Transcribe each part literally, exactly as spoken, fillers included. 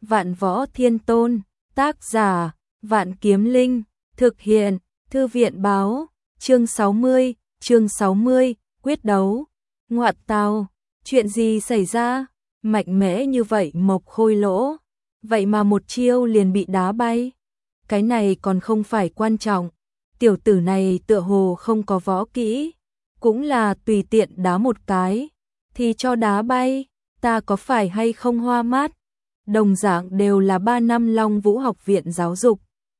Vạn Võ Thiên Tôn, tác giả, Vạn Kiếm Linh, thực hiện, Thư viện báo, chương sáu mươi, chương sáu mươi, quyết đấu. Ngoại tào, chuyện gì xảy ra? Mạnh mẽ như vậy Mộc Khôi Lỗ, vậy mà một chiêu liền bị đá bay. Cái này còn không phải quan trọng, tiểu tử này tựa hồ không có võ kỹ, cũng là tùy tiện đá một cái, thì cho đá bay, ta có phải hay không hoa mắt? Đồng dạng đều là ba năm Long Vũ học viện giáo dục.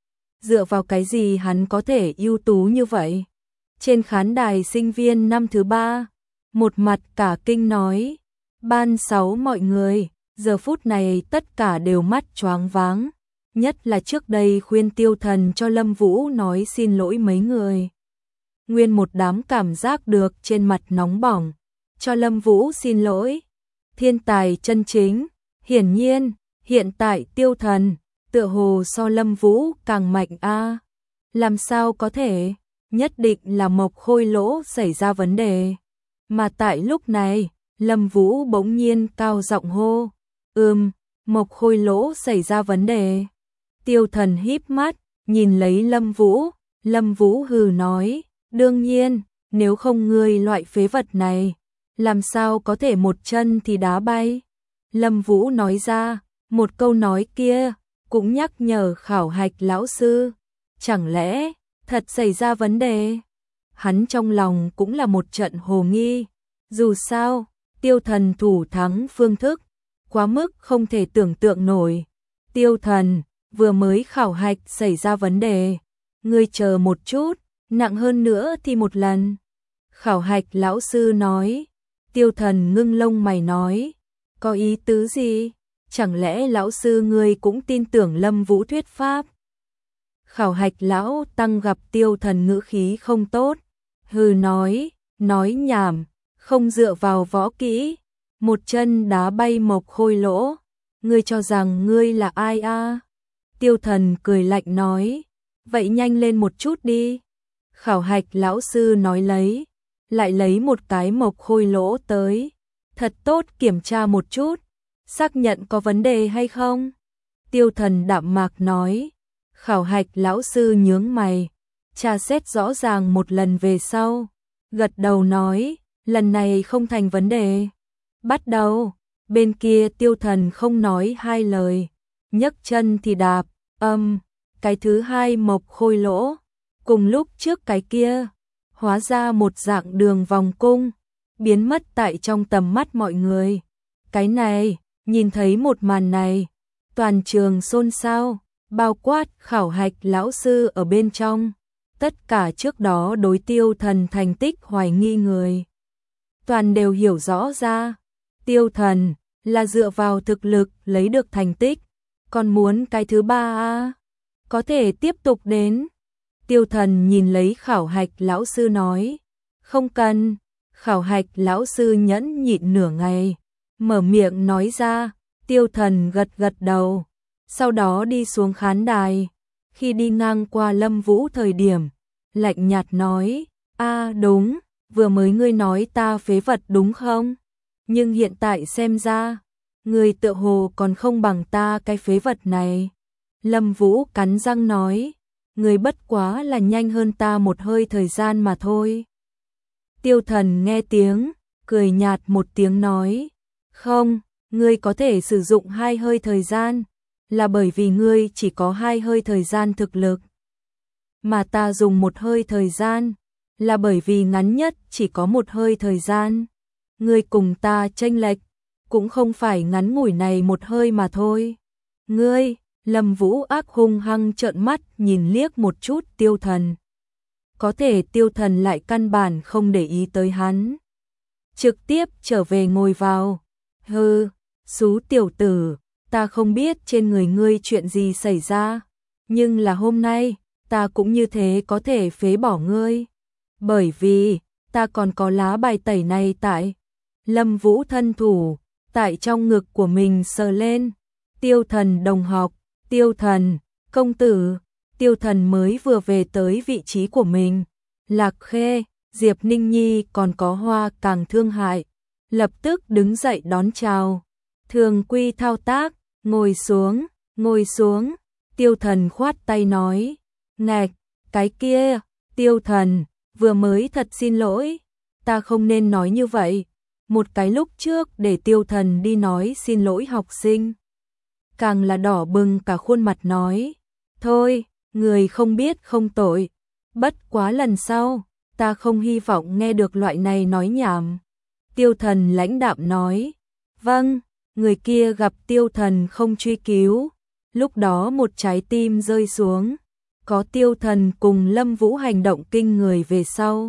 Dựa vào cái gì hắn có thể ưu tú như vậy? Trên khán đài sinh viên năm thứ ba, một mặt cả kinh nói, ban sáu mọi người, giờ phút này tất cả đều mắt choáng váng, nhất là trước đây khuyên Tiêu Thần cho Lâm Vũ nói xin lỗi mấy người. Nguyên một đám cảm giác được trên mặt nóng bỏng, cho Lâm Vũ xin lỗi. Thiên tài chân chính, hiển nhiên, hiện tại Tiêu Thần, tựa hồ so Lâm Vũ càng mạnh a. Làm sao có thể, nhất định là Mộc Khôi Lỗ xảy ra vấn đề. Mà tại lúc này, Lâm Vũ bỗng nhiên cao giọng hô, ừm, Mộc Khôi Lỗ xảy ra vấn đề. Tiêu Thần híp mắt, nhìn lấy Lâm Vũ, Lâm Vũ hừ nói, đương nhiên, nếu không ngươi loại phế vật này, làm sao có thể một chân thì đá bay. Lâm Vũ nói ra, một câu nói kia, cũng nhắc nhở khảo hạch lão sư, chẳng lẽ thật xảy ra vấn đề? Hắn trong lòng cũng là một trận hồ nghi, dù sao, Tiêu Thần thủ thắng phương thức, quá mức không thể tưởng tượng nổi. Tiêu Thần, vừa mới khảo hạch xảy ra vấn đề, ngươi chờ một chút, nặng hơn nữa thì một lần. Khảo hạch lão sư nói, Tiêu Thần ngưng lông mày nói, có ý tứ gì? Chẳng lẽ lão sư ngươi cũng tin tưởng Lâm Vũ thuyết pháp? Khảo hạch lão tăng gặp Tiêu Thần ngữ khí không tốt, hừ nói, nói nhảm, không dựa vào võ kỹ, một chân đá bay Mộc Khôi Lỗ, ngươi cho rằng ngươi là ai a? Tiêu Thần cười lạnh nói, vậy nhanh lên một chút đi. Khảo hạch lão sư nói lấy, lại lấy một cái Mộc Khôi Lỗ tới, thật tốt kiểm tra một chút, xác nhận có vấn đề hay không. Tiêu Thần đạm mạc nói. Khảo hạch lão sư nhướng mày, tra xét rõ ràng một lần về sau, gật đầu nói, lần này không thành vấn đề. Bắt đầu, bên kia Tiêu Thần không nói hai lời, nhấc chân thì đạp, âm, cái thứ hai Mộc Khôi Lỗ, cùng lúc trước cái kia, hóa ra một dạng đường vòng cung, biến mất tại trong tầm mắt mọi người. Cái này, nhìn thấy một màn này, toàn trường xôn xao, bao quát khảo hạch lão sư ở bên trong, tất cả trước đó đối Tiêu Thần thành tích hoài nghi người. Toàn đều hiểu rõ ra, Tiêu Thần là dựa vào thực lực lấy được thành tích, còn muốn cái thứ ba a, có thể tiếp tục đến. Tiêu Thần nhìn lấy khảo hạch lão sư nói, không cần. Khảo hạch lão sư nhẫn nhịn nửa ngày, mở miệng nói ra. Tiêu Thần gật gật đầu, sau đó đi xuống khán đài. Khi đi ngang qua Lâm Vũ thời điểm, lạnh nhạt nói, a đúng, vừa mới ngươi nói ta phế vật đúng không? Nhưng hiện tại xem ra, ngươi tựa hồ còn không bằng ta cái phế vật này. Lâm Vũ cắn răng nói, ngươi bất quá là nhanh hơn ta một hơi thời gian mà thôi. Tiêu Thần nghe tiếng, cười nhạt một tiếng nói, không, ngươi có thể sử dụng hai hơi thời gian, là bởi vì ngươi chỉ có hai hơi thời gian thực lực. Mà ta dùng một hơi thời gian, là bởi vì ngắn nhất chỉ có một hơi thời gian. Ngươi cùng ta chênh lệch, cũng không phải ngắn ngủi này một hơi mà thôi. Ngươi, Lâm Vũ ác hung hăng trợn mắt nhìn liếc một chút Tiêu Thần. Có thể Tiêu Thần lại căn bản không để ý tới hắn. Trực tiếp trở về ngồi vào. Hừ, xú tiểu tử, ta không biết trên người ngươi chuyện gì xảy ra, nhưng là hôm nay, ta cũng như thế có thể phế bỏ ngươi. Bởi vì, ta còn có lá bài tẩy này tại. Lâm Vũ thân thủ, tại trong ngực của mình sờ lên. Tiêu Thần đồng học, Tiêu Thần, công tử. Tiêu Thần mới vừa về tới vị trí của mình. Lạc Khê, Diệp Ninh Nhi còn có Hoa Càng Thương Hại, lập tức đứng dậy đón chào. Thường quy thao tác, ngồi xuống, ngồi xuống, Tiêu Thần khoát tay nói, ngạch, cái kia, Tiêu Thần, vừa mới thật xin lỗi, ta không nên nói như vậy, một cái lúc trước để Tiêu Thần đi nói xin lỗi học sinh. Càng là đỏ bừng cả khuôn mặt nói, thôi, người không biết không tội, bất quá lần sau, ta không hy vọng nghe được loại này nói nhảm. Tiêu Thần lãnh đạm nói, vâng, người kia gặp Tiêu Thần không truy cứu, lúc đó một trái tim rơi xuống, có Tiêu Thần cùng Lâm Vũ hành động kinh người về sau.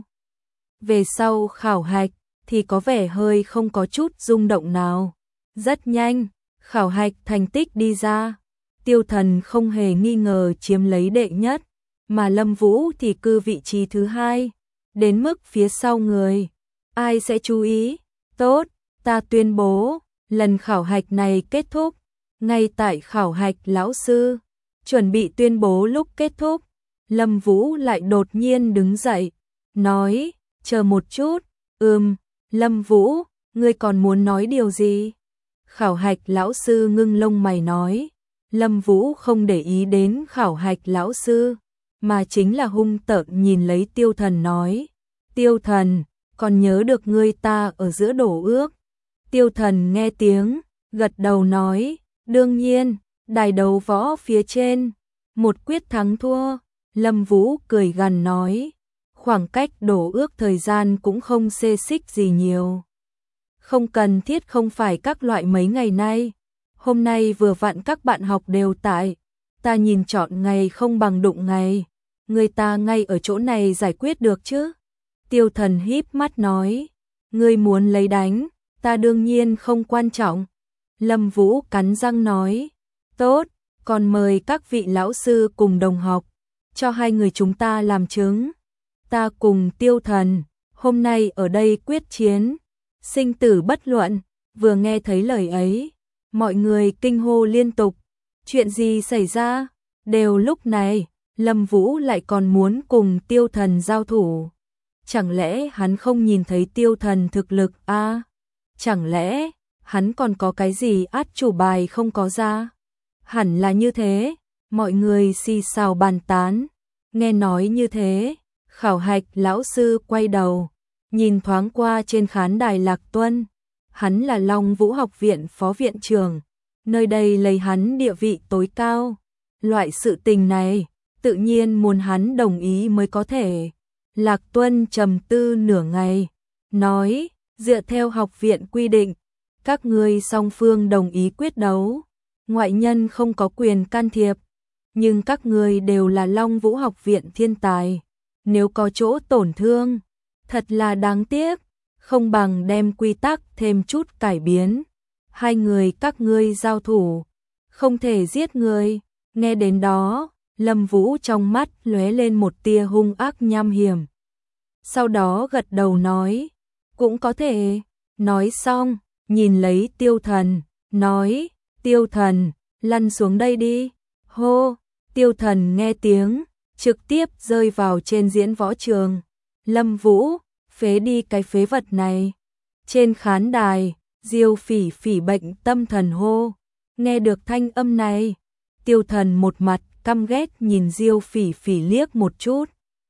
Về sau khảo hạch thì có vẻ hơi không có chút rung động nào. Rất nhanh, khảo hạch thành tích đi ra, Tiêu Thần không hề nghi ngờ chiếm lấy đệ nhất, mà Lâm Vũ thì cư vị trí thứ hai, đến mức phía sau người. Ai sẽ chú ý? Tốt, ta tuyên bố, lần khảo hạch này kết thúc. Ngay tại khảo hạch lão sư chuẩn bị tuyên bố lúc kết thúc, Lâm Vũ lại đột nhiên đứng dậy, nói, chờ một chút, ừm, Lâm Vũ, ngươi còn muốn nói điều gì? Khảo hạch lão sư ngưng lông mày nói, Lâm Vũ không để ý đến khảo hạch lão sư, mà chính là hung tợn nhìn lấy Tiêu Thần nói, Tiêu Thần, còn nhớ được ngươi ta ở giữa đổ ước. Tiêu Thần nghe tiếng, gật đầu nói, đương nhiên, đài đấu võ phía trên, một quyết thắng thua. Lâm Vũ cười gằn nói, khoảng cách đổ ước thời gian cũng không xê xích gì nhiều. Không cần thiết không phải các loại mấy ngày nay, hôm nay vừa vặn các bạn học đều tại, ta nhìn chọn ngày không bằng đụng ngày, người ta ngay ở chỗ này giải quyết được chứ. Tiêu Thần híp mắt nói, ngươi muốn lấy đánh, ta đương nhiên không quan trọng. Lâm Vũ cắn răng nói, tốt, còn mời các vị lão sư cùng đồng học, cho hai người chúng ta làm chứng. Ta cùng Tiêu Thần, hôm nay ở đây quyết chiến, sinh tử bất luận. Vừa nghe thấy lời ấy, mọi người kinh hô liên tục. Chuyện gì xảy ra? Đều lúc này, Lâm Vũ lại còn muốn cùng Tiêu Thần giao thủ. Chẳng lẽ hắn không nhìn thấy Tiêu Thần thực lực a? À? Chẳng lẽ hắn còn có cái gì át chủ bài không có ra? Hẳn là như thế, mọi người xì xào bàn tán. Nghe nói như thế, khảo hạch lão sư quay đầu, nhìn thoáng qua trên khán đài Lạc Tuân. Hắn là Long Vũ học viện phó viện trưởng, nơi đây lấy hắn địa vị tối cao. Loại sự tình này, tự nhiên muốn hắn đồng ý mới có thể. Lạc Tuân trầm tư nửa ngày, nói, dựa theo học viện quy định, các ngươi song phương đồng ý quyết đấu, ngoại nhân không có quyền can thiệp, nhưng các ngươi đều là Long Vũ học viện thiên tài, nếu có chỗ tổn thương, thật là đáng tiếc, không bằng đem quy tắc thêm chút cải biến. Hai người các ngươi giao thủ, không thể giết người. Nghe đến đó, Lâm Vũ trong mắt lóe lên một tia hung ác nham hiểm. Sau đó gật đầu nói, cũng có thể. Nói xong, nhìn lấy Tiêu Thần, nói, Tiêu Thần, lăn xuống đây đi. Hô, Tiêu Thần nghe tiếng, trực tiếp rơi vào trên diễn võ trường. Lâm Vũ, phế đi cái phế vật này. Trên khán đài, Diêu Phỉ Phỉ bệnh tâm thần hô. Nghe được thanh âm này, Tiêu Thần một mặt căm ghét nhìn Diêu Phỉ Phỉ liếc một chút.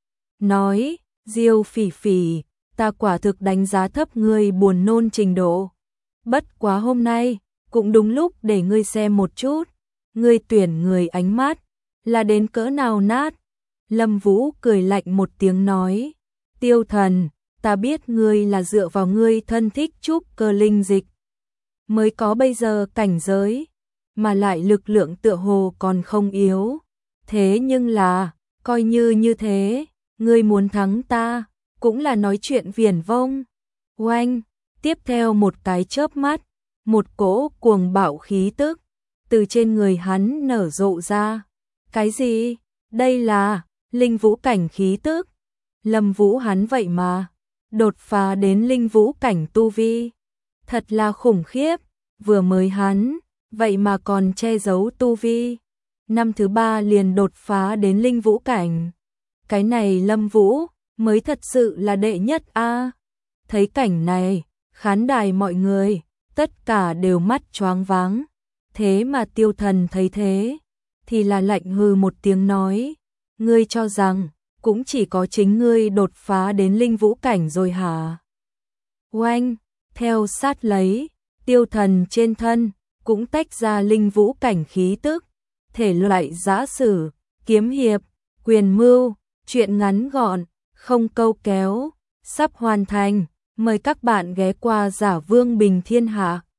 Nói, Diêu Phỉ Phỉ, ta quả thực đánh giá thấp ngươi buồn nôn trình độ. Bất quá hôm nay, cũng đúng lúc để ngươi xem một chút. Ngươi tuyển người ánh mắt, là đến cỡ nào nát. Lâm Vũ cười lạnh một tiếng nói, Tiêu Thần, ta biết ngươi là dựa vào ngươi thân thích trúc cơ linh dịch mới có bây giờ cảnh giới, mà lại lực lượng tựa hồ còn không yếu. Thế nhưng là, coi như như thế, ngươi muốn thắng ta, cũng là nói chuyện viển vông. Oanh, tiếp theo một cái chớp mắt, một cỗ cuồng bạo khí tức từ trên người hắn nở rộ ra. Cái gì? Đây là linh vũ cảnh khí tức. Lâm Vũ hắn vậy mà đột phá đến linh vũ cảnh tu vi, thật là khủng khiếp. Vừa mới hắn, vậy mà còn che giấu tu vi, năm thứ ba liền đột phá đến linh vũ cảnh. Cái này Lâm Vũ mới thật sự là đệ nhất a. À. Thấy cảnh này, khán đài mọi người tất cả đều mắt choáng váng. Thế mà Tiêu Thần thấy thế, thì là lạnh hừ một tiếng nói, ngươi cho rằng, cũng chỉ có chính ngươi đột phá đến linh vũ cảnh rồi hả? Oanh, theo sát lấy, Tiêu Thần trên thân, cũng tách ra linh vũ cảnh khí tức, thể loại giã sử, kiếm hiệp, quyền mưu, chuyện ngắn gọn, không câu kéo, sắp hoàn thành, mời các bạn ghé qua Giả Vương Bình Thiên Hạ.